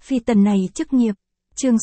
Phi tần này chức nghiệp. Chương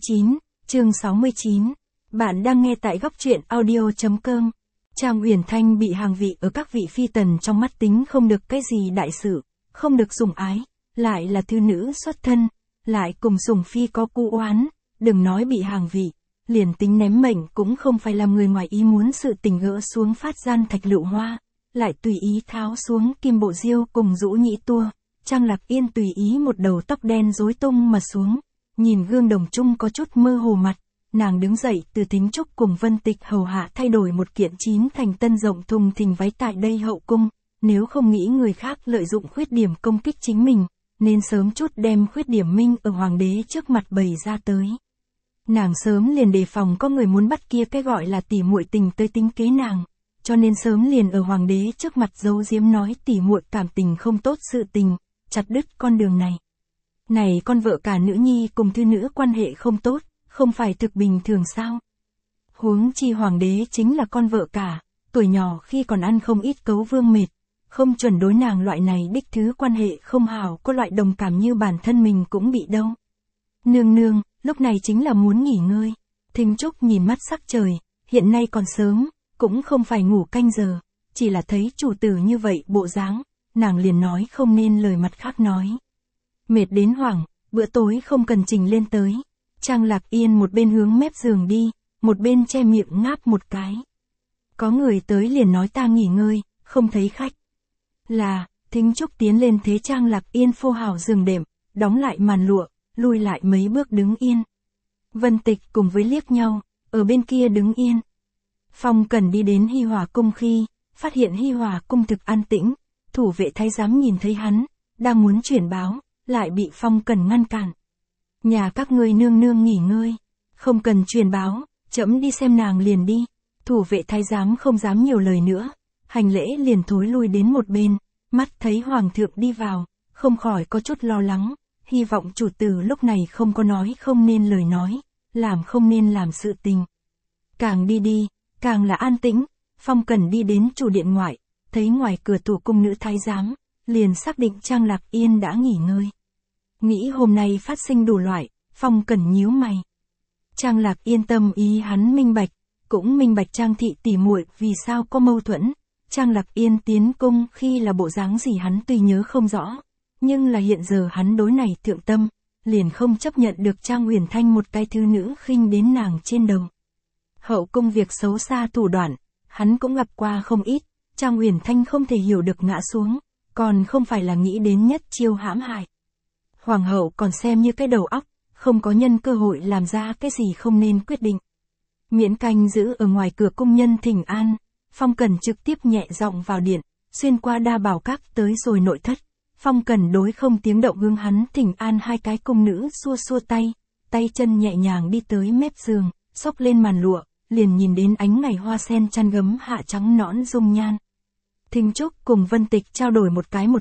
69. Bạn đang nghe tại góc truyện audio.com. Trang Uyển Thanh bị hàng vị ở các vị phi tần trong mắt tính không được cái gì đại sự, không được sủng ái, lại là thư nữ xuất thân, lại cùng sủng phi có cu oán, đừng nói bị hàng vị, liền tính ném mệnh cũng không phải làm người ngoài ý muốn sự tình gỡ xuống phát gian thạch lựu hoa, lại tùy ý tháo xuống kim bộ diêu cùng rũ nhĩ tua. Trang Lạc Yên tùy ý một đầu tóc đen rối tung mà xuống, nhìn gương đồng chung có chút mơ hồ mặt, nàng đứng dậy từ Thính Trúc cùng Vân Tịch hầu hạ thay đổi một kiện chín thành tân rộng thùng thình váy tại đây hậu cung, nếu không nghĩ người khác lợi dụng khuyết điểm công kích chính mình, nên sớm chút đem khuyết điểm minh ở hoàng đế trước mặt bày ra tới. Nàng sớm liền đề phòng có người muốn bắt kia cái gọi là tỉ muội tình tới tính kế nàng, cho nên sớm liền ở hoàng đế trước mặt giấu giếm nói tỉ muội cảm tình không tốt sự tình, chặt đứt con đường này. Này con vợ cả nữ nhi cùng thư nữ quan hệ không tốt, không phải thực bình thường sao? Huống chi hoàng đế chính là con vợ cả, tuổi nhỏ khi còn ăn không ít cấu vương mệt, không chuẩn đối nàng loại này đích thứ quan hệ không hảo có loại đồng cảm như bản thân mình cũng bị đâu. Nương nương, lúc này chính là muốn nghỉ ngơi. Thính Trúc nhìn mắt sắc trời, hiện nay còn sớm, cũng không phải ngủ canh giờ, chỉ là thấy chủ tử như vậy bộ dáng, nàng liền nói không nên lời mặt khác nói. Mệt đến hoảng, bữa tối không cần trình lên tới. Trang Lạc Yên một bên hướng mép giường đi, một bên che miệng ngáp một cái. Có người tới liền nói ta nghỉ ngơi, không thấy khách. Là, Thính Trúc tiến lên thế Trang Lạc Yên phô hảo giường đệm, đóng lại màn lụa, lùi lại mấy bước đứng yên. Vân Tịch cùng với liếc nhau, ở bên kia đứng yên. Phong Cẩn đi đến Hi Hòa cung khi, phát hiện Hi Hòa cung thực an tĩnh, thủ vệ thái giám nhìn thấy hắn, đang muốn chuyển báo, lại bị Phong Cẩn ngăn cản. Nhà các ngươi nương nương nghỉ ngơi, không cần truyền báo, trẫm đi xem nàng liền đi. Thủ vệ thái giám không dám nhiều lời nữa, hành lễ liền thối lui đến một bên, mắt thấy hoàng thượng đi vào, không khỏi có chút lo lắng, hy vọng chủ tử lúc này không có nói không nên lời nói, làm không nên làm sự tình. Càng đi, càng là an tĩnh, Phong Cẩn đi đến chủ điện ngoại, thấy ngoài cửa thủ cung nữ thái giám, liền xác định Trang Lạc Yên đã nghỉ ngơi. Nghĩ hôm nay phát sinh đủ loại, Phong Cẩn nhíu mày. Trang Lạc Yên tâm ý hắn minh bạch, cũng minh bạch Trang thị tỉ muội vì sao có mâu thuẫn. Trang Lạc Yên tiến cung khi là bộ dáng gì hắn tuy nhớ không rõ, nhưng là hiện giờ hắn đối này thượng tâm, liền không chấp nhận được Trang Uyển Thanh một cái thư nữ khinh đến nàng trên đầu. Hậu cung việc xấu xa thủ đoạn, hắn cũng gặp qua không ít, Trang Uyển Thanh không thể hiểu được ngã xuống, còn không phải là nghĩ đến nhất chiêu hãm hại. Hoàng hậu còn xem như cái đầu óc, không có nhân cơ hội làm ra cái gì không nên quyết định. Miễn canh giữ ở ngoài cửa cung nhân thỉnh an, Phong Cẩn trực tiếp nhẹ giọng vào điện, xuyên qua đa bảo các tới rồi nội thất. Phong Cẩn đối không tiếng động hướng hắn thỉnh an hai cái cung nữ xua xua tay, tay chân nhẹ nhàng đi tới mép giường, xốc lên màn lụa, liền nhìn đến ánh ngày hoa sen chăn gấm hạ trắng nõn dung nhan. Thính Trúc cùng Vân Tịch trao đổi một cái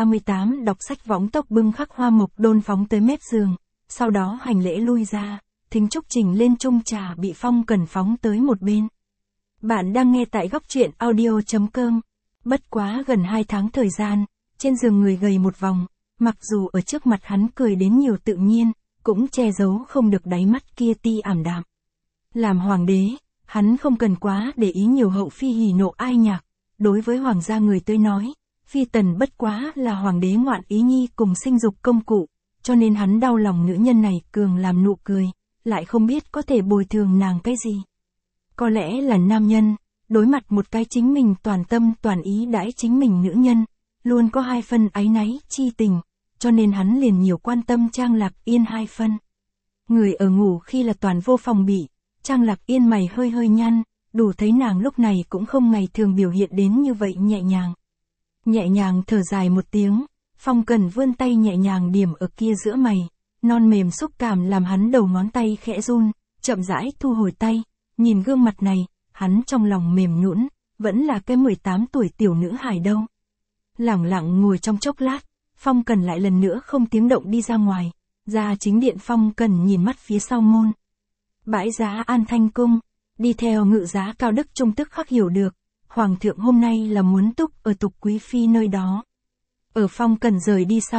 138 đọc sách võng tốc bưng khắc hoa mộc đôn phóng tới mép giường, sau đó hành lễ lui ra, Thính Trúc trình lên chung trà bị Phong Cẩn phóng tới một bên. Bạn đang nghe tại góc truyện audio.com. Bất quá gần 2 tháng thời gian, trên giường người gầy một vòng, mặc dù ở trước mặt hắn cười đến nhiều tự nhiên, cũng che giấu không được đáy mắt kia ti ảm đạm. Làm hoàng đế, hắn không cần quá để ý nhiều hậu phi hỉ nộ ai nhạc. Đối với hoàng gia người tới nói, phi tần bất quá là hoàng đế ngoạn ý nhi cùng sinh dục công cụ, cho nên hắn đau lòng nữ nhân này cường làm nụ cười, lại không biết có thể bồi thường nàng cái gì. Có lẽ là nam nhân, đối mặt một cái chính mình toàn tâm toàn ý đãi chính mình nữ nhân, luôn có 2 phân áy náy chi tình, cho nên hắn liền nhiều quan tâm Trang Lạc Yên 2 phân. Người ở ngủ khi là toàn vô phòng bị, Trang Lạc Yên mày hơi hơi nhăn, đủ thấy nàng lúc này cũng không ngày thường biểu hiện đến như vậy nhẹ nhàng. Nhẹ nhàng thở dài một tiếng, Phong Cẩn vươn tay nhẹ nhàng điểm ở kia giữa mày, non mềm xúc cảm làm hắn đầu ngón tay khẽ run, chậm rãi thu hồi tay, nhìn gương mặt này, hắn trong lòng mềm nhũn, vẫn là cái 18 tuổi tiểu nữ hài đâu. Lẳng lặng ngồi trong chốc lát, Phong Cẩn lại lần nữa không tiếng động đi ra ngoài, ra chính điện. Phong Cẩn nhìn mắt phía sau môn. Bãi giá An Thanh cung, đi theo ngự giá Cao Đức Trung tức khắc hiểu được, hoàng thượng hôm nay là muốn túc ở Tục Quý phi nơi đó. Ở Phong Cẩn rời đi sau,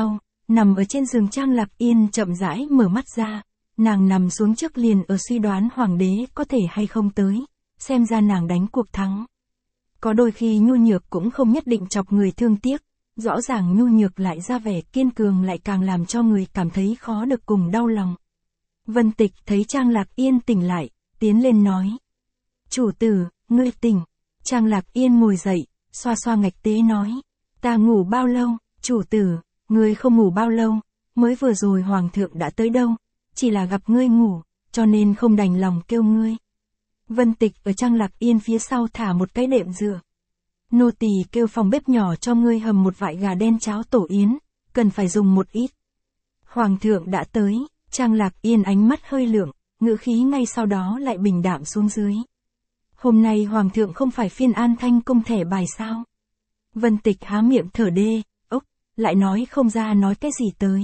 nằm ở trên giường Trang Lạc Yên chậm rãi mở mắt ra, nàng nằm xuống trước liền ở suy đoán hoàng đế có thể hay không tới, xem ra nàng đánh cuộc thắng. Có đôi khi nhu nhược cũng không nhất định chọc người thương tiếc, rõ ràng nhu nhược lại ra vẻ kiên cường lại càng làm cho người cảm thấy khó được cùng đau lòng. Vân Tịch thấy Trang Lạc Yên tỉnh lại, tiến lên nói. Chủ tử, ngươi tỉnh. Trang Lạc Yên ngồi dậy, xoa xoa ngạch tế nói. Ta ngủ bao lâu, chủ tử, ngươi không ngủ bao lâu, mới vừa rồi hoàng thượng đã tới đâu, chỉ là gặp ngươi ngủ, cho nên không đành lòng kêu ngươi. Vân Tịch ở Trang Lạc Yên phía sau thả một cái đệm dựa. Nô tỳ kêu phòng bếp nhỏ cho ngươi hầm một vại gà đen cháo tổ yến, cần phải dùng một ít. Hoàng thượng đã tới, Trang Lạc Yên ánh mắt hơi lượng, ngữ khí ngay sau đó lại bình đạm xuống dưới. Hôm nay hoàng thượng không phải phiên An Thanh cung thẻ bài sao? Vân Tịch há miệng thở đê, lại nói không ra nói cái gì tới.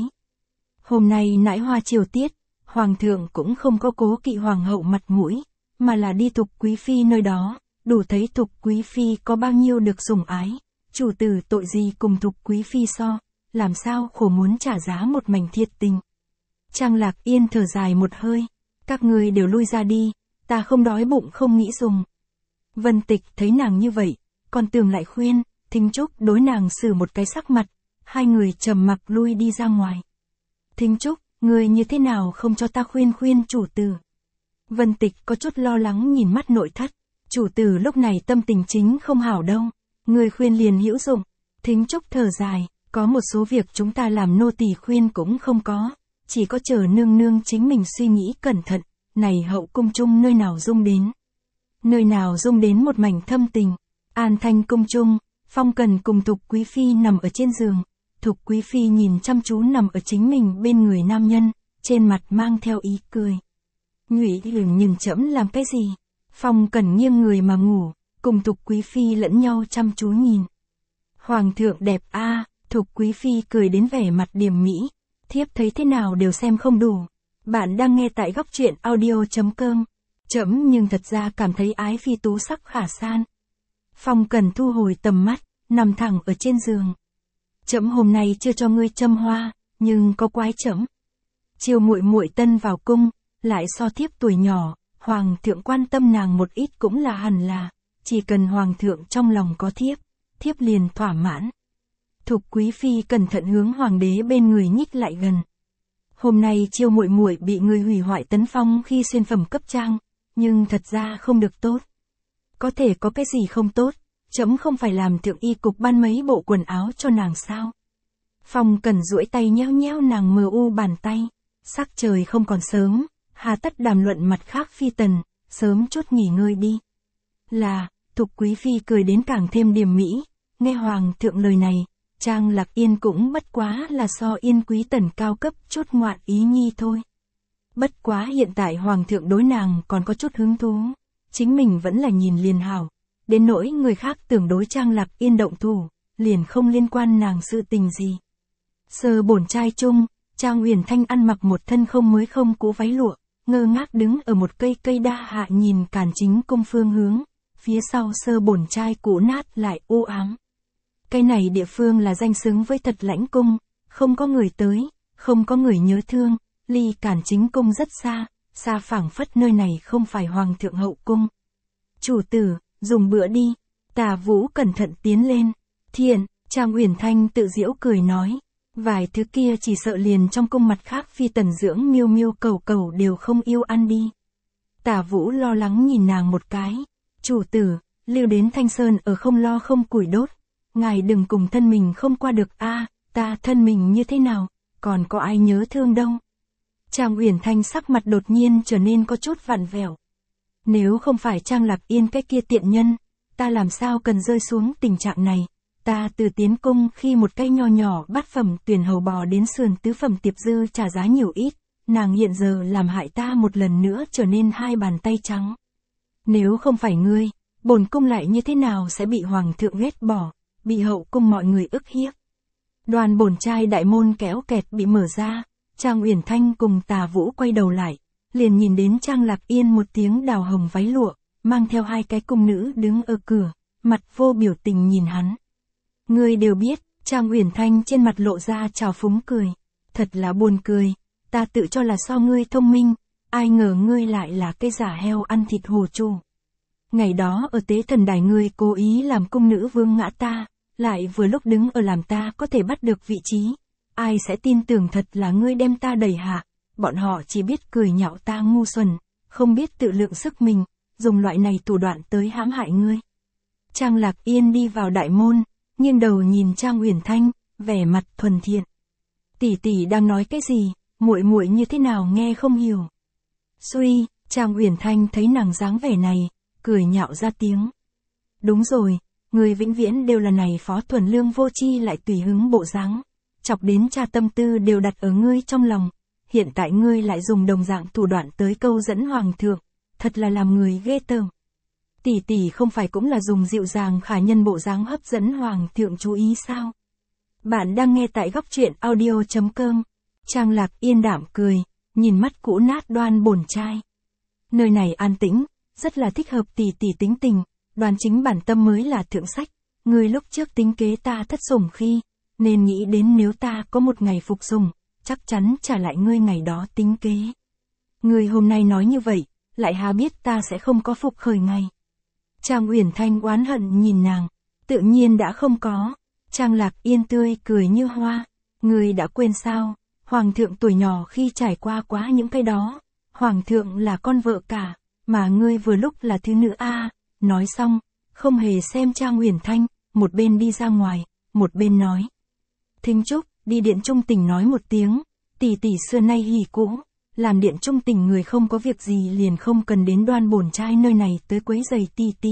Hôm nay nãi hoa triều tiết, hoàng thượng cũng không có cố kỵ hoàng hậu mặt mũi, mà là đi Thục Quý Phi nơi đó, đủ thấy Thục Quý Phi có bao nhiêu được sủng ái. Chủ tử tội gì cùng Thục Quý Phi so, làm sao khổ muốn trả giá một mảnh thiệt tình. Trang Lạc Yên thở dài một hơi, các ngươi đều lui ra đi, ta không đói bụng không nghĩ dùng. Vân Tịch thấy nàng như vậy, còn tưởng lại khuyên, Thính Trúc đối nàng xử một cái sắc mặt, hai người trầm mặc lui đi ra ngoài. Thính Trúc, ngươi như thế nào không cho ta khuyên khuyên chủ tử? Vân Tịch có chút lo lắng nhìn mắt nội thất, chủ tử lúc này tâm tình chính không hảo đâu, ngươi khuyên liền hữu dụng. Thính Trúc thở dài, có một số việc chúng ta làm nô tỳ khuyên cũng không có, chỉ có chờ nương nương chính mình suy nghĩ cẩn thận, này hậu cung chung nơi nào dung đến. Nơi nào dung đến một mảnh thâm tình. An Thanh cung chung, Phong Cần cùng Thục Quý Phi nằm ở trên giường, Thục Quý Phi nhìn chăm chú nằm ở chính mình bên người nam nhân, trên mặt mang theo ý cười. Nhụy Lửng nhìn trẫm làm cái gì? Phong Cần nghiêng người mà ngủ, cùng Thục Quý Phi lẫn nhau chăm chú nhìn. Hoàng thượng đẹp a, Thục Quý Phi cười đến vẻ mặt điềm mỹ, thiếp thấy thế nào đều xem không đủ. Bạn đang nghe tại góc truyện audio.com. Trẫm nhưng thật ra cảm thấy ái phi tú sắc khả san. Phong Cần thu hồi tầm mắt, nằm thẳng ở trên giường. Trẫm hôm nay chưa cho ngươi châm hoa, nhưng có quái trẫm. Chiều muội muội tân vào cung, lại so thiếp tuổi nhỏ, hoàng thượng quan tâm nàng một ít cũng là hẳn là, chỉ cần hoàng thượng trong lòng có thiếp liền thỏa mãn. Thục Quý Phi cẩn thận hướng hoàng đế bên người nhích lại gần. Hôm nay Chiêu muội muội bị người hủy hoại tấn phong khi xuyên phẩm cấp trang, nhưng thật ra không được tốt. Có thể có cái gì không tốt, trẫm không phải làm thượng y cục ban mấy bộ quần áo cho nàng sao? Phong Cần duỗi tay nhéo nhéo nàng mờ u bàn tay, sắc trời không còn sớm, hà tất đàm luận mặt khác phi tần, sớm chút nghỉ ngơi đi. Là, Thục Quý Phi cười đến càng thêm điềm mỹ, nghe hoàng thượng lời này, Trang Lạc Yên cũng bất quá là so Yên quý tần cao cấp chút ngoạn ý nhi thôi. Bất quá hiện tại hoàng thượng đối nàng còn có chút hứng thú, chính mình vẫn là nhìn liền hảo, đến nỗi người khác tưởng đối Trang Lạc Yên động thủ, liền không liên quan nàng sự tình gì. Sơ bổn trai chung, Trang Uyển Thanh ăn mặc một thân không mới không cũ váy lụa, ngơ ngác đứng ở một cây đa hạ nhìn Càn Chính cung phương hướng, phía sau sơ bổn trai cũ nát lại u ám. Cái này địa phương là danh xứng với thật lãnh cung, không có người tới, không có người nhớ thương, ly Càn Chính cung rất xa, xa phảng phất nơi này không phải hoàng thượng hậu cung. Chủ tử, dùng bữa đi. Tả Vũ cẩn thận tiến lên. Thiện, Trang Uyển Thanh tự giễu cười nói, vài thứ kia chỉ sợ liền trong cung mặt khác phi tần dưỡng miêu miêu cầu đều không yêu ăn đi. Tả Vũ lo lắng nhìn nàng một cái. Chủ tử, lưu đến Thanh Sơn ở không lo không củi đốt. Ngài đừng cùng thân mình không qua được a, ta thân mình như thế nào, còn có ai nhớ thương đâu. Trang Uyển Thanh sắc mặt đột nhiên trở nên có chút vặn vẹo. Nếu không phải Trang Lạc Yên cái kia tiện nhân, ta làm sao cần rơi xuống tình trạng này. Ta từ tiến cung khi một cây nho nhỏ bát phẩm tuyển hầu bò đến sườn tứ phẩm tiệp dư trả giá nhiều ít, nàng hiện giờ làm hại ta một lần nữa trở nên hai bàn tay trắng. Nếu không phải ngươi, bổn cung lại như thế nào sẽ bị hoàng thượng ghét bỏ, bị hậu cung mọi người ức hiếp. Đoàn bổn trai đại môn kéo kẹt bị mở ra, Trang Uyển Thanh cùng Tả Vũ quay đầu lại, liền nhìn đến Trang Lạc Yên một tiếng đào hồng váy lụa, mang theo hai cái cung nữ đứng ở cửa, mặt vô biểu tình nhìn hắn. Ngươi đều biết, Trang Uyển Thanh trên mặt lộ ra trào phúng cười. Thật là buồn cười, ta tự cho là so ngươi thông minh, ai ngờ ngươi lại là cái giả heo ăn thịt hồ chu. Ngày đó ở tế thần đài ngươi cố ý làm cung nữ vương ngã ta, lại vừa lúc đứng ở làm ta có thể bắt được vị trí. Ai sẽ tin tưởng thật là ngươi đem ta đẩy hạ, bọn họ chỉ biết cười nhạo ta ngu xuẩn, không biết tự lượng sức mình, dùng loại này thủ đoạn tới hãm hại ngươi. Trang Lạc Yên đi vào đại môn, nghiêng đầu nhìn Trang Uyển Thanh, vẻ mặt thuần thiện. Tỷ tỷ đang nói cái gì, muội muội như thế nào nghe không hiểu. Suy, Trang Uyển Thanh thấy nàng dáng vẻ này, cười nhạo ra tiếng. Đúng rồi, người vĩnh viễn đều là này Phó Thuần Lương vô chi lại tùy hứng bộ dáng, chọc đến cha tâm tư đều đặt ở ngươi trong lòng, hiện tại ngươi lại dùng đồng dạng thủ đoạn tới câu dẫn hoàng thượng, thật là làm người ghê tởm. Tỷ tỷ không phải cũng là dùng dịu dàng khả nhân bộ dáng hấp dẫn hoàng thượng chú ý sao? Bạn đang nghe tại góc truyện audio.com. Trang Lạc Yên đạm cười, nhìn mắt cũ nát đoan bổn trai. Nơi này an tĩnh, rất là thích hợp tỷ tỷ tính tình, đoán chính bản tâm mới là thượng sách. Người lúc trước tính kế ta thất sủng khi, nên nghĩ đến nếu ta có một ngày phục sủng, chắc chắn trả lại ngươi ngày đó tính kế. Ngươi hôm nay nói như vậy, lại há biết ta sẽ không có phục khởi ngày. Trang Uyển Thanh oán hận nhìn nàng, tự nhiên đã không có. Trang Lạc Yên tươi cười như hoa, ngươi đã quên sao, hoàng thượng tuổi nhỏ khi trải qua quá những cái đó, hoàng thượng là con vợ cả, mà ngươi vừa lúc là thứ nữ a. Nói xong, không hề xem Trang Uyển Thanh, một bên đi ra ngoài, một bên nói. Thính Trúc, đi điện trung tình nói một tiếng, tỷ tỷ xưa nay hỉ cũ, làm điện trung tình người không có việc gì liền không cần đến đoan bổn trai nơi này tới quấy giày tỷ tỷ.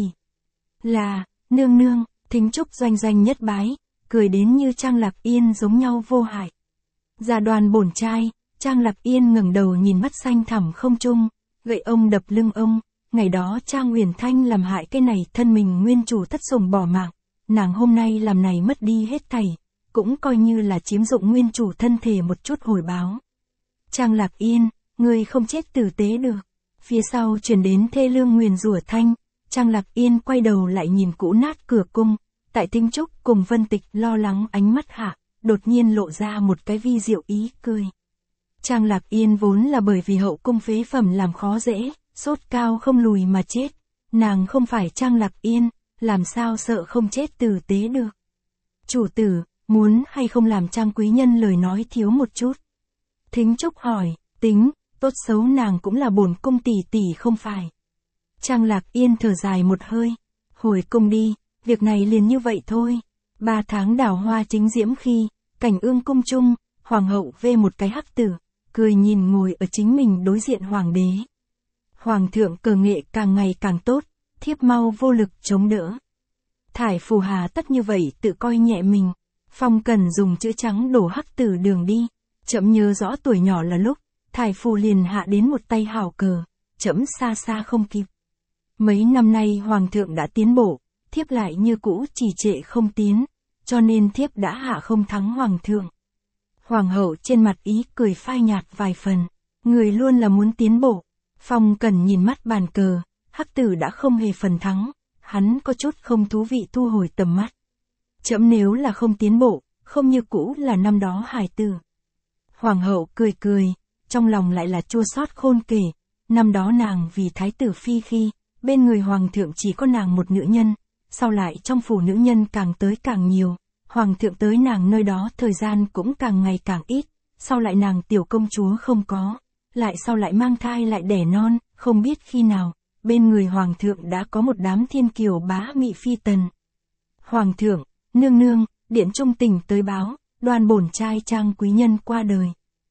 Là, nương nương, Thính Trúc doanh doanh nhất bái, cười đến như Trang Lạc Yên giống nhau vô hại. Ra đoan bổn trai, Trang Lạc Yên ngẩng đầu nhìn mắt xanh thẳm không trung, gậy ông đập lưng ông, ngày đó Trang Uyển Thanh làm hại cái này thân mình nguyên chủ thất sủng bỏ mạng, nàng hôm nay làm này mất đi hết thảy, cũng coi như là chiếm dụng nguyên chủ thân thể một chút hồi báo. Trang Lạc Yên, ngươi không chết tử tế được. Phía sau truyền đến thê lương nguyền rủa thanh, Trang Lạc Yên quay đầu lại nhìn cũ nát cửa cung, tại Thính Trúc cùng Vân Tịch lo lắng ánh mắt hạ, đột nhiên lộ ra một cái vi diệu ý cười. Trang Lạc Yên vốn là bởi vì hậu cung phế phẩm làm khó dễ, sốt cao không lùi mà chết. Nàng không phải Trang Lạc Yên, làm sao sợ không chết tử tế được. Chủ tử, muốn hay không làm Trang quý nhân lời nói thiếu một chút. Thính Trúc hỏi, tính, tốt xấu nàng cũng là bổn cung tỷ tỷ không phải. Trang Lạc Yên thở dài một hơi, hồi cung đi, việc này liền như vậy thôi. 3 tháng đào hoa chính diễm khi, cảnh ương cung trung, hoàng hậu vê một cái hắc tử, cười nhìn ngồi ở chính mình đối diện hoàng đế. Hoàng thượng cờ nghệ càng ngày càng tốt, thiếp mau vô lực chống đỡ. Thải phù hà tất như vậy tự coi nhẹ mình, Phong Cần dùng chữ trắng đổ hắc tử đường đi, chậm nhớ rõ tuổi nhỏ là lúc, thải phù liền hạ đến một tay hảo cờ, chậm xa xa không kịp. Mấy năm nay hoàng thượng đã tiến bộ, thiếp lại như cũ trì trệ không tiến, cho nên thiếp đã hạ không thắng hoàng thượng. Hoàng hậu trên mặt ý cười phai nhạt vài phần, người luôn là muốn tiến bộ. Phong Cần nhìn mắt bàn cờ, hắc tử đã không hề phần thắng, hắn có chút không thú vị thu hồi tầm mắt. Chậm nếu là không tiến bộ, không như cũ là năm đó hải tử. Hoàng hậu cười cười, trong lòng lại là chua xót khôn kể, năm đó nàng vì thái tử phi khi, bên người hoàng thượng chỉ có nàng một nữ nhân, sau lại trong phủ nữ nhân càng tới càng nhiều, hoàng thượng tới nàng nơi đó thời gian cũng càng ngày càng ít, sau lại nàng tiểu công chúa không có, lại sau lại mang thai lại đẻ non, không biết khi nào, bên người hoàng thượng đã có một đám thiên kiều bá mị phi tần. Hoàng thượng, nương nương, điện trung tình tới báo, đoan bổn trai Trang quý nhân qua đời.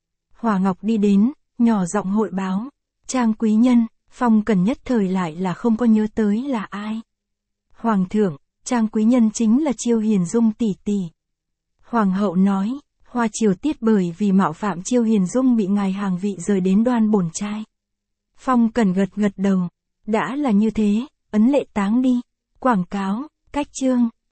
Hòa Ngọc đi đến, nhỏ giọng hội báo, Trang quý nhân, Phong Cần nhất thời lại là không có nhớ tới là ai. Hoàng thượng, Trang quý nhân chính là Chiêu Hiền Dung tỷ tỷ. Hoàng hậu nói, Hoa triều tiết bởi vì mạo phạm Chiêu Hiền Dung bị ngài hàng vị rời đến đoan bổn trai. Phong Cần gật gật đầu, đã là như thế, ấn lệ táng đi. Quảng cáo, cách chương.